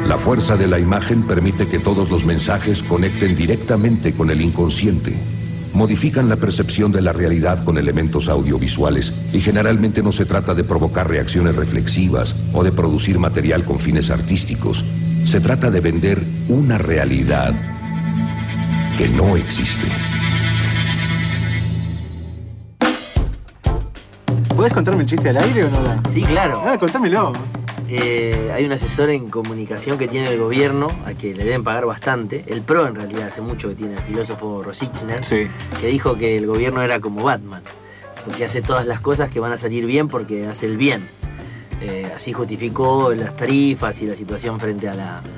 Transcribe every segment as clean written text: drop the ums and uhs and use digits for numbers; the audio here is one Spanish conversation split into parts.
La fuerza de la imagen permite que todos los mensajes conecten directamente con el inconsciente. Modifican la percepción de la realidad con elementos audiovisuales y generalmente no se trata de provocar reacciones reflexivas o de producir material con fines artísticos. Se trata de vender una realidad que no existe. ¿Podés contarme el chiste al aire o no da? Sí, claro. Contámelo. Hay un asesor en comunicación que tiene el gobierno, a que le deben pagar bastante. El PRO, en realidad, hace mucho que tiene el filósofo Rosichner, sí, que dijo que el gobierno era como Batman, porque hace todas las cosas que van a salir bien porque hace el bien. Así justificó las tarifas y la situación frente a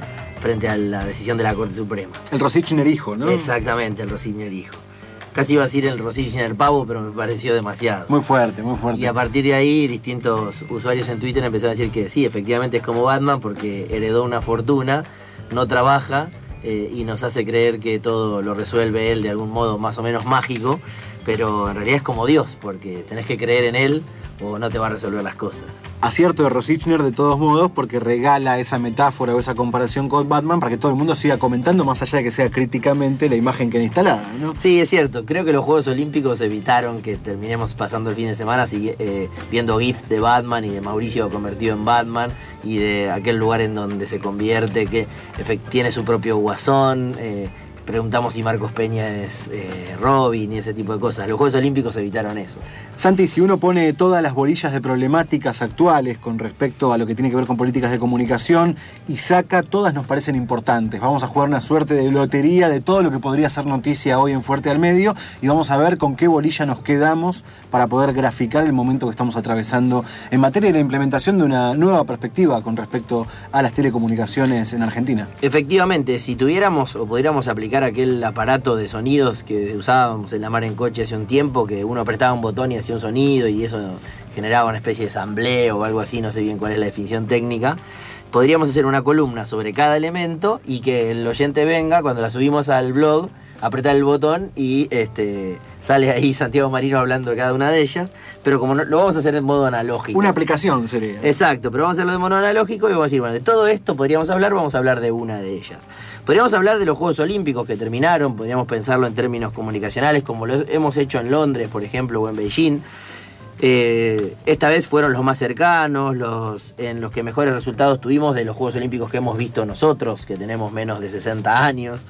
la decisión de la Corte Suprema. El Rosichner hijo, ¿no? Exactamente, el Rosichner hijo. Casi iba a decir el Rosichner pavo, pero me pareció demasiado. Muy fuerte, muy fuerte. Y a partir de ahí, distintos usuarios en Twitter empezaron a decir que sí, efectivamente es como Batman porque heredó una fortuna, no trabaja y nos hace creer que todo lo resuelve él de algún modo más o menos mágico, pero en realidad es como Dios, porque tenés que creer en él o no te va a resolver las cosas. Acierto de Rosichner de todos modos, porque regala esa metáfora o esa comparación con Batman para que todo el mundo siga comentando, más allá de que sea críticamente, la imagen que han instalada, ¿no? Sí, es cierto. Creo que los Juegos Olímpicos evitaron que terminemos pasando el fin de semana viendo GIF de Batman y de Mauricio convertido en Batman y de aquel lugar en donde se convierte, que tiene su propio guasón. Preguntamos si Marcos Peña es Robin y ese tipo de cosas. Los Juegos Olímpicos evitaron eso. Santi, si uno pone todas las bolillas de problemáticas actuales con respecto a lo que tiene que ver con políticas de comunicación y saca, todas nos parecen importantes. Vamos a jugar una suerte de lotería de todo lo que podría ser noticia hoy en Fuerte al Medio y vamos a ver con qué bolilla nos quedamos para poder graficar el momento que estamos atravesando en materia de la implementación de una nueva perspectiva con respecto a las telecomunicaciones en Argentina. Efectivamente, si tuviéramos o pudiéramos aplicar aquel aparato de sonidos que usábamos en La Mar en Coche hace un tiempo, que uno apretaba un botón y hacía un sonido y eso generaba una especie de sampleo o algo así, no sé bien cuál es la definición técnica, podríamos hacer una columna sobre cada elemento y que el oyente venga, cuando la subimos al blog, apretar el botón y sale ahí Santiago Marino hablando de cada una de ellas, pero como lo vamos a hacer en modo analógico. Una aplicación sería. Exacto, pero vamos a hacerlo de modo analógico y vamos a decir, bueno, de todo esto podríamos hablar, vamos a hablar de una de ellas. Podríamos hablar de los Juegos Olímpicos que terminaron, podríamos pensarlo en términos comunicacionales, como lo hemos hecho en Londres, por ejemplo, o en Beijing. Esta vez fueron los más cercanos, en los que mejores resultados tuvimos de los Juegos Olímpicos que hemos visto nosotros, que tenemos menos de 60 años.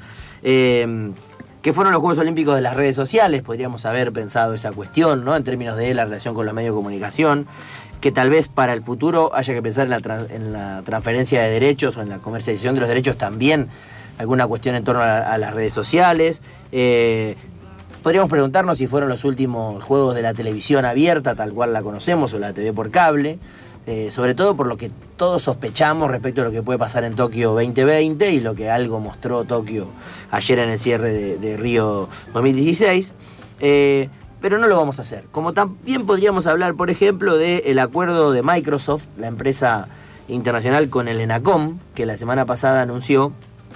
Que fueron los Juegos Olímpicos de las redes sociales, podríamos haber pensado esa cuestión, ¿no? En términos de la relación con los medios de comunicación, que tal vez para el futuro haya que pensar en la transferencia de derechos o en la comercialización de los derechos también, alguna cuestión en torno a las redes sociales. Podríamos preguntarnos si fueron los últimos juegos de la televisión abierta, tal cual la conocemos, o la TV por cable, sobre todo por lo que todos sospechamos respecto a lo que puede pasar en Tokio 2020 y lo que algo mostró Tokio ayer en el cierre de Río 2016. Pero no lo vamos a hacer. Como también podríamos hablar, por ejemplo, del acuerdo de Microsoft, la empresa internacional, con el ENACOM, que la semana pasada anunció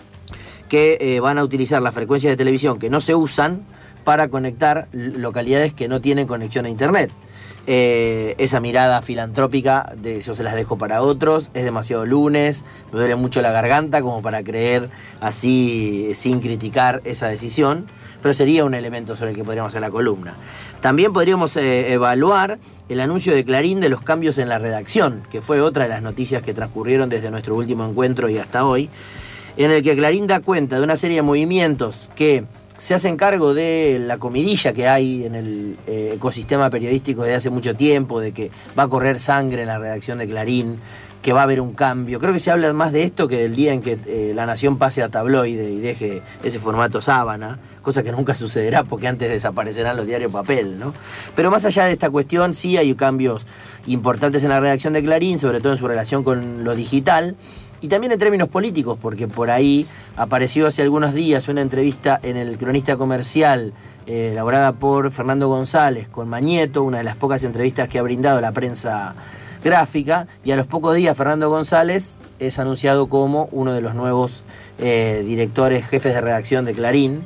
que van a utilizar las frecuencias de televisión que no se usan para conectar localidades que no tienen conexión a internet. Esa mirada filantrópica de yo se las dejo para otros, es demasiado lunes, me duele mucho la garganta como para creer así sin criticar esa decisión, pero sería un elemento sobre el que podríamos hacer la columna. También podríamos evaluar el anuncio de Clarín de los cambios en la redacción, que fue otra de las noticias que transcurrieron desde nuestro último encuentro y hasta hoy, en el que Clarín da cuenta de una serie de movimientos que se hacen cargo de la comidilla que hay en el ecosistema periodístico desde hace mucho tiempo, de que va a correr sangre en la redacción de Clarín, que va a haber un cambio. Creo que se habla más de esto que del día en que La Nación pase a tabloide y deje ese formato sábana, cosa que nunca sucederá porque antes desaparecerán los diarios papel, ¿no? Pero más allá de esta cuestión, sí hay cambios importantes en la redacción de Clarín, sobre todo en su relación con lo digital, y también en términos políticos, porque por ahí apareció hace algunos días una entrevista en el Cronista Comercial, elaborada por Fernando González con Mañeto, una de las pocas entrevistas que ha brindado la prensa gráfica, y a los pocos días Fernando González es anunciado como uno de los nuevos directores, jefes de redacción de Clarín,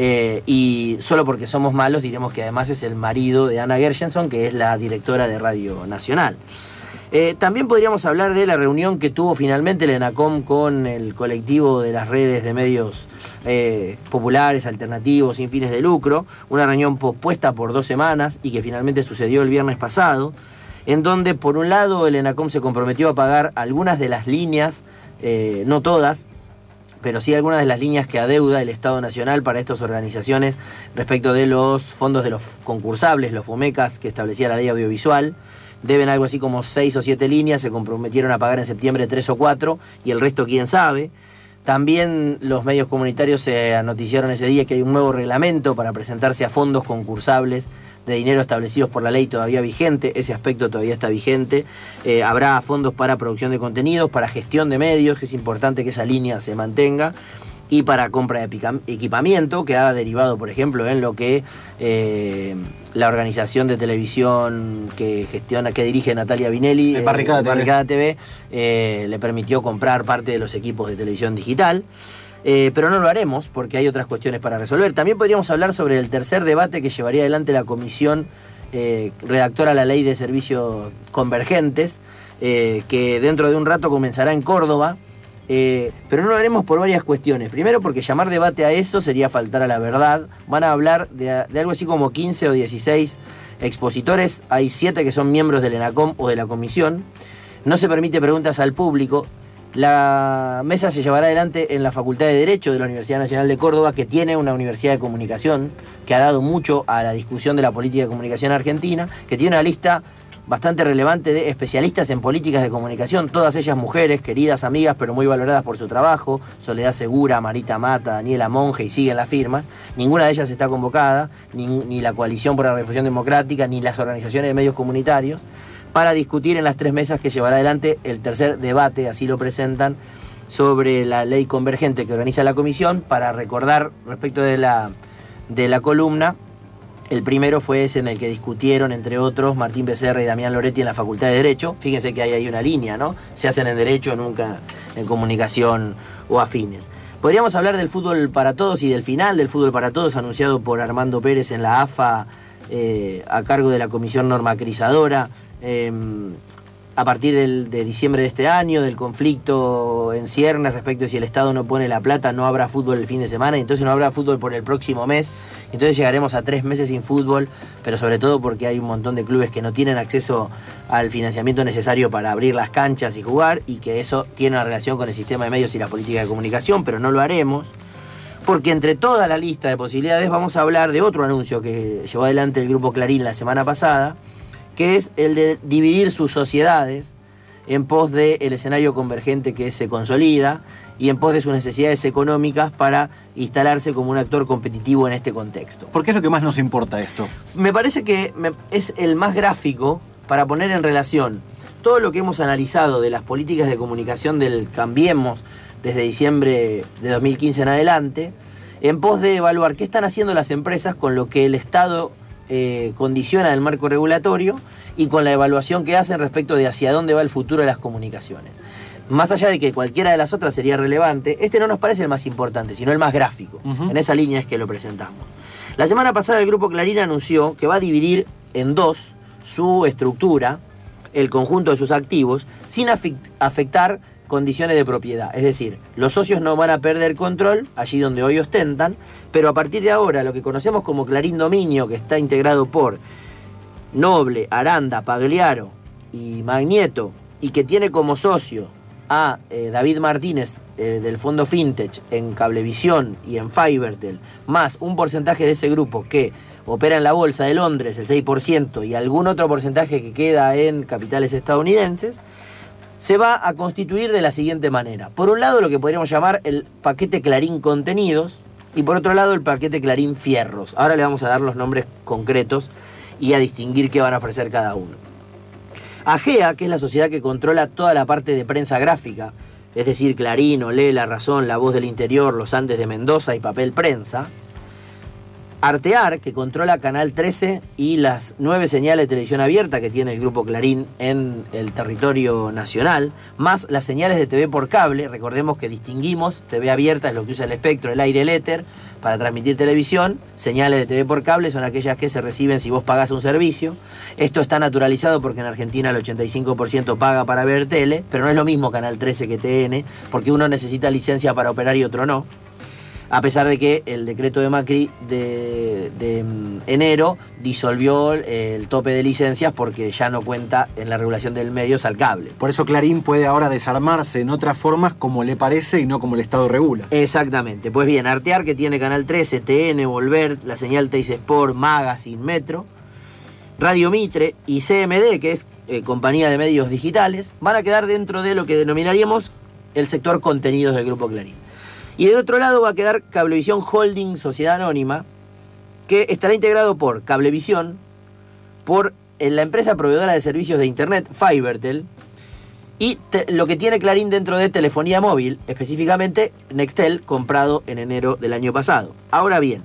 y solo porque somos malos diremos que además es el marido de Ana Gershenson, que es la directora de Radio Nacional. También podríamos hablar de la reunión que tuvo finalmente el ENACOM con el colectivo de las redes de medios populares, alternativos, sin fines de lucro, una reunión pospuesta por 2 semanas y que finalmente sucedió el viernes pasado, en donde por un lado el ENACOM se comprometió a pagar algunas de las líneas, no todas, pero sí algunas de las líneas que adeuda el Estado Nacional para estas organizaciones respecto de los fondos de los concursables, los FOMECAS que establecía la ley audiovisual. Deben algo así como 6 o 7 líneas, se comprometieron a pagar en septiembre 3 o 4 y el resto quién sabe. También los medios comunitarios se anoticiaron ese día que hay un nuevo reglamento para presentarse a fondos concursables de dinero establecidos por la ley todavía vigente, ese aspecto todavía está vigente. Habrá fondos para producción de contenidos, para gestión de medios, que es importante que esa línea se mantenga, y para compra de equipamiento, que ha derivado, por ejemplo, en lo que la organización de televisión que dirige Natalia Vinelli, Barricada TV, le permitió comprar parte de los equipos de televisión digital. Pero no lo haremos porque hay otras cuestiones para resolver. También podríamos hablar sobre el tercer debate que llevaría adelante la comisión redactora la ley de servicios convergentes, que dentro de un rato comenzará en Córdoba. Pero no lo haremos por varias cuestiones. Primero, porque llamar debate a eso sería faltar a la verdad. Van a hablar de algo así como 15 o 16 expositores. Hay 7 que son miembros del ENACOM o de la comisión. No se permite preguntas al público. La mesa se llevará adelante en la Facultad de Derecho de la Universidad Nacional de Córdoba, que tiene una universidad de comunicación que ha dado mucho a la discusión de la política de comunicación argentina, que tiene una lista bastante relevante de especialistas en políticas de comunicación, todas ellas mujeres, queridas amigas, pero muy valoradas por su trabajo: Soledad Segura, Marita Mata, Daniela Monge, y siguen las firmas. Ninguna de ellas está convocada, ni la Coalición por la Revolución Democrática, ni las organizaciones de medios comunitarios, para discutir en las 3 mesas que llevará adelante el tercer debate, así lo presentan, sobre la ley convergente que organiza la comisión. Para recordar respecto de la columna, el primero fue ese en el que discutieron, entre otros, Martín Becerra y Damián Loretti en la Facultad de Derecho. Fíjense que hay ahí una línea, ¿no? Se hacen en Derecho, nunca en Comunicación o afines. Podríamos hablar del fútbol para todos y del final del fútbol para todos, anunciado por Armando Pérez en la AFA, a cargo de la Comisión Normacrizadora, a partir de diciembre de este año, del conflicto en ciernes respecto a si el Estado no pone la plata, no habrá fútbol el fin de semana, y entonces no habrá fútbol por el próximo mes. Entonces llegaremos a 3 meses sin fútbol, pero sobre todo porque hay un montón de clubes que no tienen acceso al financiamiento necesario para abrir las canchas y jugar, y que eso tiene una relación con el sistema de medios y la política de comunicación, pero no lo haremos, porque entre toda la lista de posibilidades vamos a hablar de otro anuncio que llevó adelante el Grupo Clarín la semana pasada, que es el de dividir sus sociedades en pos del escenario convergente que se consolida y en pos de sus necesidades económicas para instalarse como un actor competitivo en este contexto. ¿Por qué es lo que más nos importa esto? Me parece que es el más gráfico para poner en relación todo lo que hemos analizado de las políticas de comunicación del Cambiemos desde diciembre de 2015 en adelante, en pos de evaluar qué están haciendo las empresas con lo que el Estado condiciona el marco regulatorio y con la evaluación que hacen respecto de hacia dónde va el futuro de las comunicaciones. Más allá de que cualquiera de las otras sería relevante, este no nos parece el más importante, sino el más gráfico. En esa línea es que lo presentamos. La semana pasada el Grupo Clarín anunció que va a dividir en 2 su estructura, el conjunto de sus activos, sin afectar condiciones de propiedad. Es decir, los socios no van a perder control allí donde hoy ostentan, pero a partir de ahora lo que conocemos como Clarín Dominio, que está integrado por Noble, Aranda, Pagliaro y Magnieto, y que tiene como socio a David Martínez del fondo Fintech en Cablevisión y en Fibertel, más un porcentaje de ese grupo que opera en la Bolsa de Londres, el 6%, y algún otro porcentaje que queda en capitales estadounidenses, se va a constituir de la siguiente manera. Por un lado, lo que podríamos llamar el paquete Clarín Contenidos, y por otro lado, el paquete Clarín Fierros. Ahora le vamos a dar los nombres concretos y a distinguir qué van a ofrecer cada uno. AGEA, que es la sociedad que controla toda la parte de prensa gráfica, es decir, Clarín, Olé, La Razón, La Voz del Interior, Los Andes de Mendoza y Papel Prensa, Artear, que controla Canal 13 y las 9 señales de televisión abierta que tiene el Grupo Clarín en el territorio nacional, más las señales de TV por cable. Recordemos que distinguimos, TV abierta es lo que usa el espectro, el aire, el éter, para transmitir televisión. Señales de TV por cable son aquellas que se reciben si vos pagás un servicio. Esto está naturalizado porque en Argentina el 85% paga para ver tele, pero no es lo mismo Canal 13 que TN, porque uno necesita licencia para operar y otro no. A pesar de que el decreto de Macri de enero disolvió el tope de licencias porque ya no cuenta en la regulación del medio al cable. Por eso Clarín puede ahora desarmarse en otras formas como le parece y no como el Estado regula. Exactamente. Pues bien, Artear, que tiene Canal 13, TN, Volver, la señal Teis Sport, Magazine, Metro, Radio Mitre y CMD, que es compañía de medios digitales, van a quedar dentro de lo que denominaríamos el sector contenidos del Grupo Clarín. Y de otro lado va a quedar Cablevisión Holding, Sociedad Anónima, que estará integrado por Cablevisión, por la empresa proveedora de servicios de Internet, Fibertel, y lo que tiene Clarín dentro de telefonía móvil, específicamente Nextel, comprado en enero del año pasado. Ahora bien,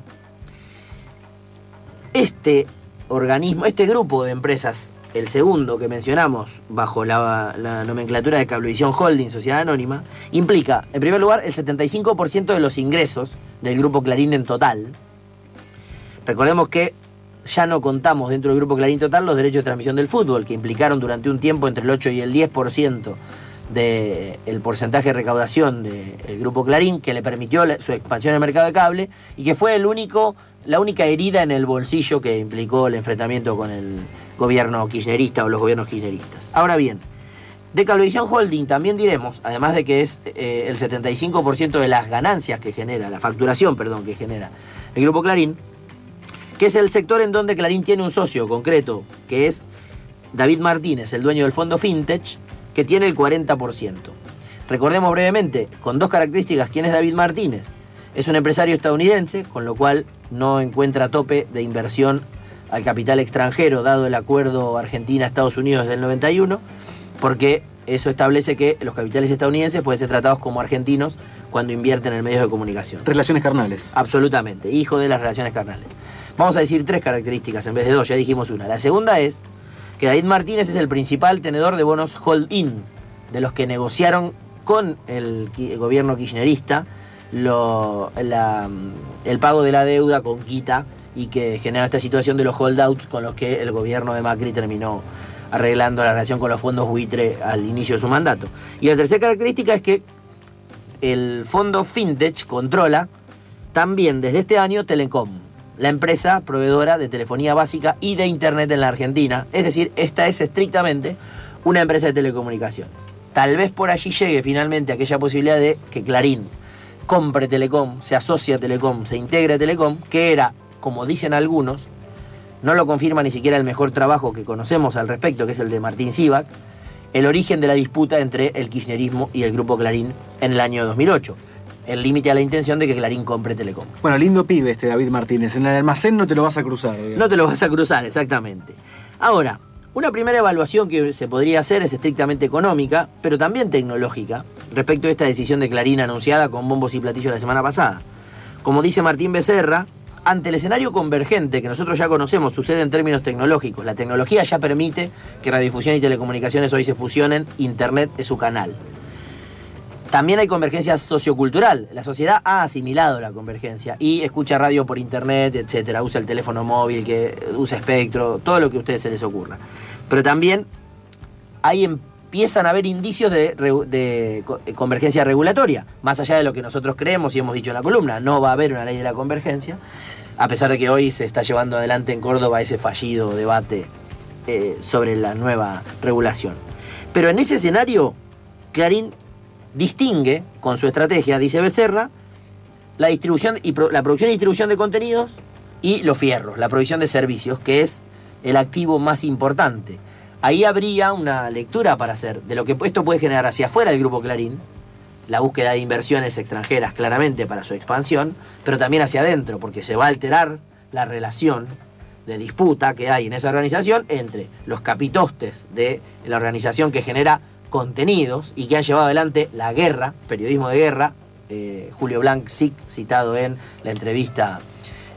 este organismo, este grupo de empresas, el segundo que mencionamos bajo la nomenclatura de Cablevisión Holding, Sociedad Anónima, implica, en primer lugar, el 75% de los ingresos del Grupo Clarín en total. Recordemos que ya no contamos dentro del Grupo Clarín total los derechos de transmisión del fútbol, que implicaron durante un tiempo entre el 8 y el 10% del porcentaje de recaudación del Grupo Clarín, que le permitió su expansión en el mercado de cable y que fue la única herida en el bolsillo que implicó el enfrentamiento con el gobierno kirchnerista o los gobiernos kirchneristas. Ahora bien, de Cablevisión Holding también diremos, además de que es el 75% de las ganancias que genera, la facturación, perdón, que genera el Grupo Clarín, que es el sector en donde Clarín tiene un socio concreto, que es David Martínez, el dueño del fondo Fintech, que tiene el 40%. Recordemos brevemente, con dos características, quién es David Martínez. Es un empresario estadounidense, con lo cual no encuentra tope de inversión al capital extranjero, dado el acuerdo Argentina-Estados Unidos del 91, porque eso establece que los capitales estadounidenses pueden ser tratados como argentinos cuando invierten en medios de comunicación. Relaciones carnales. Absolutamente, hijo de las relaciones carnales. Vamos a decir 3 características en vez de 2, ya dijimos una. La segunda es que David Martínez es el principal tenedor de bonos hold-in, de los que negociaron con el gobierno kirchnerista el pago de la deuda con quita, y que genera esta situación de los holdouts con los que el gobierno de Macri terminó arreglando la relación con los fondos buitre al inicio de su mandato. Y la tercera característica es que el fondo Fintech controla también desde este año Telecom, la empresa proveedora de telefonía básica y de Internet en la Argentina. Es decir, esta es estrictamente una empresa de telecomunicaciones. Tal vez por allí llegue finalmente aquella posibilidad de que Clarín compre Telecom, se asocie a Telecom, se integre a Telecom, que era, como dicen algunos, no lo confirma ni siquiera el mejor trabajo que conocemos al respecto, que es el de Martín Sivak, el origen de la disputa entre el kirchnerismo y el Grupo Clarín en el año 2008. El límite a la intención de que Clarín compre Telecom. Bueno, lindo pibe este David Martínez. En el almacén no te lo vas a cruzar, digamos. No te lo vas a cruzar, exactamente. Ahora, una primera evaluación que se podría hacer es estrictamente económica, pero también tecnológica, respecto a esta decisión de Clarín anunciada con bombos y platillos la semana pasada. Como dice Martín Becerra, ante el escenario convergente que nosotros ya conocemos, sucede en términos tecnológicos. La tecnología ya permite que radiodifusión y telecomunicaciones hoy se fusionen, Internet es su canal. También hay convergencia sociocultural. La sociedad ha asimilado la convergencia y escucha radio por Internet, etcétera. Usa el teléfono móvil, que usa espectro, todo lo que a ustedes se les ocurra. Pero también ahí empiezan a haber indicios de convergencia regulatoria, más allá de lo que nosotros creemos y hemos dicho en la columna. No va a haber una ley de la convergencia, a pesar de que hoy se está llevando adelante en Córdoba ese fallido debate sobre la nueva regulación. Pero en ese escenario, Clarín distingue con su estrategia, dice Becerra, la distribución y la producción y distribución de contenidos y los fierros, la provisión de servicios, que es el activo más importante. Ahí habría una lectura para hacer de lo que esto puede generar hacia afuera del Grupo Clarín, la búsqueda de inversiones extranjeras claramente para su expansión, pero también hacia adentro, porque se va a alterar la relación de disputa que hay en esa organización entre los capitostes de la organización que genera contenidos y que han llevado adelante la guerra, periodismo de guerra, Julio Blanc, SIC, citado en la entrevista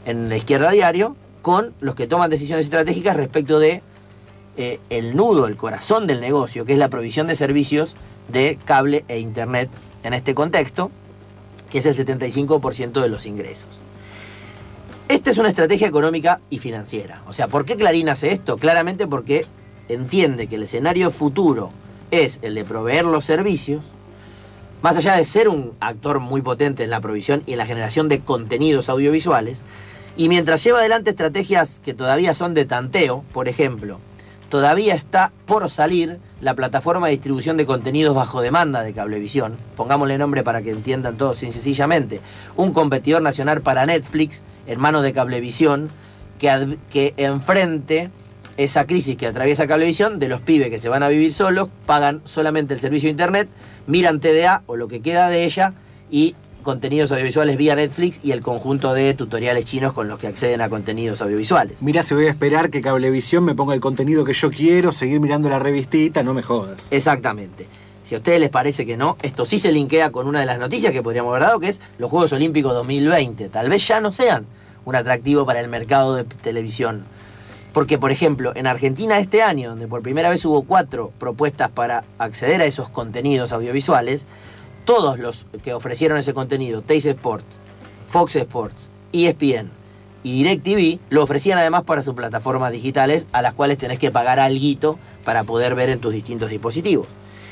en La Izquierda Diario, con los que toman decisiones estratégicas respecto de el nudo, el corazón del negocio, que es la provisión de servicios de cable e internet en este contexto, que es el 75% de los ingresos. Esta es una estrategia económica y financiera. O sea, ¿por qué Clarín hace esto? Claramente porque entiende que el escenario futuro es el de proveer los servicios, más allá de ser un actor muy potente en la provisión y en la generación de contenidos audiovisuales, y mientras lleva adelante estrategias que todavía son de tanteo, por ejemplo, todavía está por salir la plataforma de distribución de contenidos bajo demanda de Cablevisión, pongámosle nombre para que entiendan todos sencillamente, un competidor nacional para Netflix en manos de Cablevisión, que enfrente esa crisis que atraviesa Cablevisión de los pibes que se van a vivir solos, pagan solamente el servicio de internet, miran TDA o lo que queda de ella y contenidos audiovisuales vía Netflix y el conjunto de tutoriales chinos con los que acceden a contenidos audiovisuales. Mirá, si voy a esperar que Cablevisión me ponga el contenido que yo quiero, seguir mirando la revistita, no me jodas. Exactamente. Si a ustedes les parece que no, esto sí se linkea con una de las noticias que podríamos haber dado, que es los Juegos Olímpicos 2020. Tal vez ya no sean un atractivo para el mercado de televisión. Porque, por ejemplo, en Argentina este año, donde por primera vez hubo 4 propuestas para acceder a esos contenidos audiovisuales, todos los que ofrecieron ese contenido, Teis Sports, Fox Sports, ESPN y DirecTV, lo ofrecían además para sus plataformas digitales, a las cuales tenés que pagar alguito para poder ver en tus distintos dispositivos.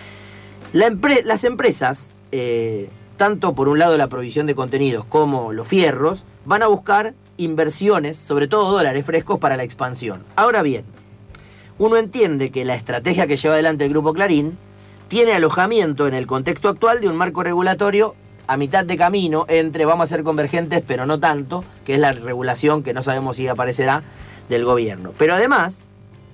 Las empresas, tanto por un lado la provisión de contenidos como los fierros, van a buscar inversiones, sobre todo dólares frescos, para la expansión. Ahora bien, uno entiende que la estrategia que lleva adelante el Grupo Clarín tiene alojamiento en el contexto actual de un marco regulatorio a mitad de camino entre vamos a ser convergentes pero no tanto, que es la regulación que no sabemos si aparecerá del gobierno. Pero además,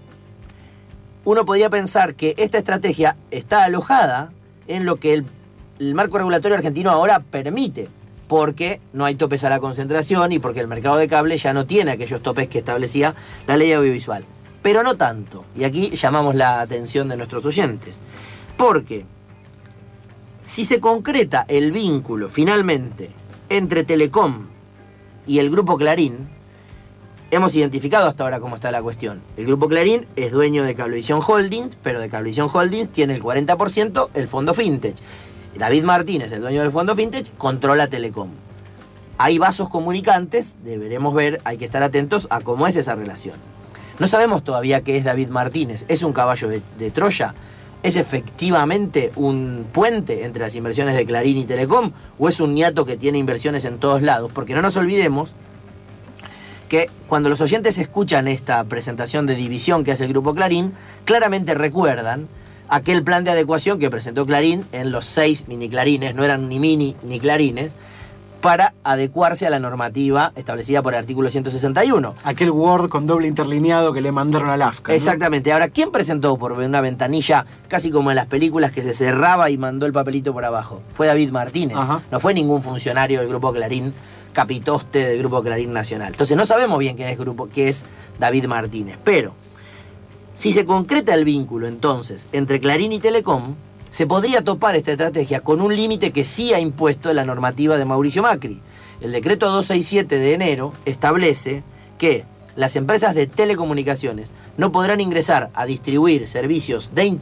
uno podría pensar que esta estrategia está alojada en lo que el marco regulatorio argentino ahora permite, porque no hay topes a la concentración y porque el mercado de cable ya no tiene aquellos topes que establecía la ley audiovisual. Pero no tanto, y aquí llamamos la atención de nuestros oyentes. Porque si se concreta el vínculo finalmente entre Telecom y el Grupo Clarín, hemos identificado hasta ahora cómo está la cuestión. El Grupo Clarín es dueño de Cablevisión Holdings, pero de Cablevisión Holdings tiene el 40% el fondo Fintech. David Martínez, el dueño del fondo Fintech, controla Telecom. Hay vasos comunicantes, deberemos ver, hay que estar atentos a cómo es esa relación. No sabemos todavía qué es David Martínez. ¿Es un caballo de Troya? ¿Es efectivamente un puente entre las inversiones de Clarín y Telecom? ¿O es un ñato que tiene inversiones en todos lados? Porque no nos olvidemos que cuando los oyentes escuchan esta presentación de división que hace el Grupo Clarín, claramente recuerdan aquel plan de adecuación que presentó Clarín en los 6 mini clarines, no eran ni mini ni clarines, para adecuarse a la normativa establecida por el artículo 161. Aquel Word con doble interlineado que le mandaron al AFCA, ¿no? Exactamente. Ahora, ¿quién presentó por una ventanilla casi como en las películas que se cerraba y mandó el papelito por abajo? Fue David Martínez. Ajá. No fue ningún funcionario del Grupo Clarín, capitoste del Grupo Clarín Nacional. Entonces no sabemos bien qué es David Martínez. Pero, si se concreta el vínculo entonces entre Clarín y Telecom, se podría topar esta estrategia con un límite que sí ha impuesto la normativa de Mauricio Macri. El decreto 267 de enero establece que las empresas de telecomunicaciones no podrán ingresar a distribuir servicios de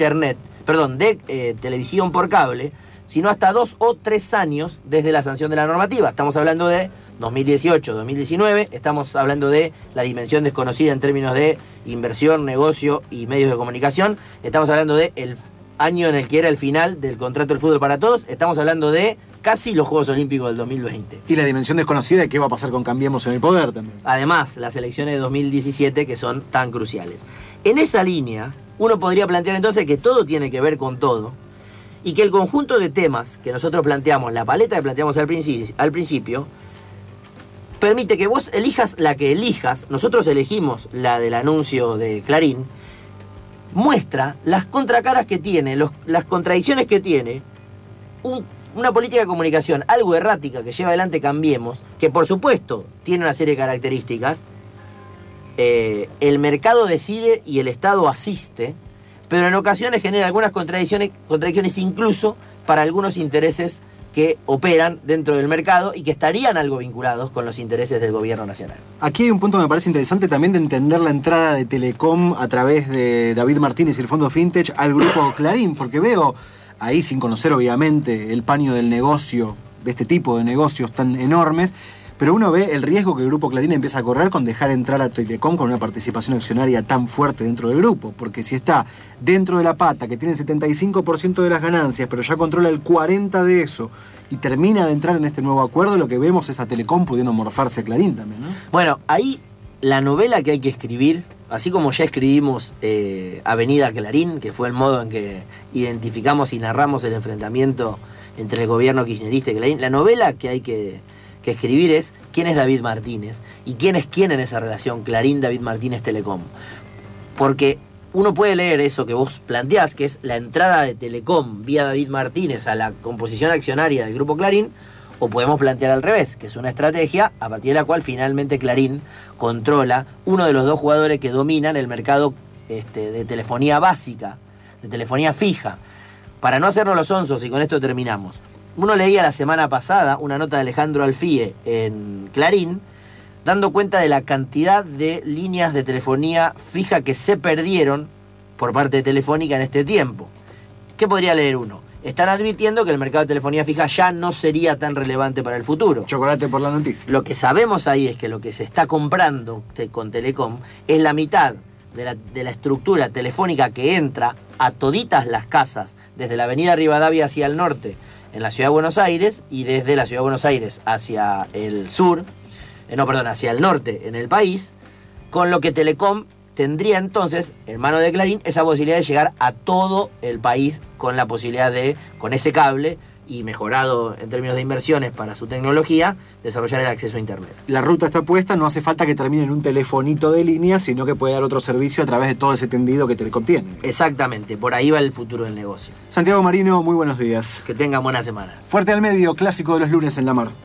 televisión por cable, sino hasta 2 o 3 años desde la sanción de la normativa. Estamos hablando de 2018, 2019, estamos hablando de la dimensión desconocida en términos de inversión, negocio y medios de comunicación, estamos hablando de el año en el que era el final del contrato del fútbol para todos, estamos hablando de casi los Juegos Olímpicos del 2020. Y la dimensión desconocida de qué va a pasar con Cambiemos en el Poder también. Además, las elecciones de 2017 que son tan cruciales. En esa línea, uno podría plantear entonces que todo tiene que ver con todo y que el conjunto de temas que nosotros planteamos, la paleta que planteamos al principio, permite que vos elijas la que elijas, nosotros elegimos la del anuncio de Clarín, muestra las contracaras que tiene, las contradicciones que tiene una política de comunicación algo errática que lleva adelante Cambiemos, que por supuesto tiene una serie de características. El mercado decide y el Estado asiste, pero en ocasiones genera algunas contradicciones incluso para algunos intereses que operan dentro del mercado y que estarían algo vinculados con los intereses del gobierno nacional. Aquí hay un punto que me parece interesante también de entender la entrada de Telecom a través de David Martínez y el Fondo Fintech al grupo Clarín, porque veo ahí, sin conocer obviamente el paño del negocio, de este tipo de negocios tan enormes, pero uno ve el riesgo que el Grupo Clarín empieza a correr con dejar entrar a Telecom con una participación accionaria tan fuerte dentro del grupo, porque si está dentro de la pata, que tiene el 75% de las ganancias, pero ya controla el 40% de eso, y termina de entrar en este nuevo acuerdo, lo que vemos es a Telecom pudiendo morfarse a Clarín también, ¿no? Bueno, ahí la novela que hay que escribir, así como ya escribimos Avenida Clarín, que fue el modo en que identificamos y narramos el enfrentamiento entre el gobierno kirchnerista y Clarín, la novela que hay que escribir es quién es David Martínez y quién es quién en esa relación Clarín-David Martínez-Telecom. Porque uno puede leer eso que vos planteás, que es la entrada de Telecom vía David Martínez a la composición accionaria del Grupo Clarín, o podemos plantear al revés, que es una estrategia a partir de la cual finalmente Clarín controla uno de los dos jugadores que dominan el mercado de telefonía básica, de telefonía fija. Para no hacernos los onzos, y con esto terminamos, uno leía la semana pasada una nota de Alejandro Alfie en Clarín, dando cuenta de la cantidad de líneas de telefonía fija que se perdieron por parte de Telefónica en este tiempo. ¿Qué podría leer uno? Están advirtiendo que el mercado de telefonía fija ya no sería tan relevante para el futuro. Chocolate por la noticia. Lo que sabemos ahí es que lo que se está comprando con Telecom es la mitad de la estructura telefónica que entra a toditas las casas desde la avenida Rivadavia hacia el norte en la ciudad de Buenos Aires y desde la ciudad de Buenos Aires hacia el sur, hacia el norte en el país, con lo que Telecom tendría entonces, en mano de Clarín, esa posibilidad de llegar a todo el país con la posibilidad de, con ese cable y mejorado en términos de inversiones para su tecnología, desarrollar el acceso a Internet. La ruta está puesta, no hace falta que termine en un telefonito de línea, sino que puede dar otro servicio a través de todo ese tendido que Telecom tiene. Exactamente, por ahí va el futuro del negocio. Santiago Marino, muy buenos días. Que tengan buena semana. Fuerte al medio, clásico de los lunes en La Mar.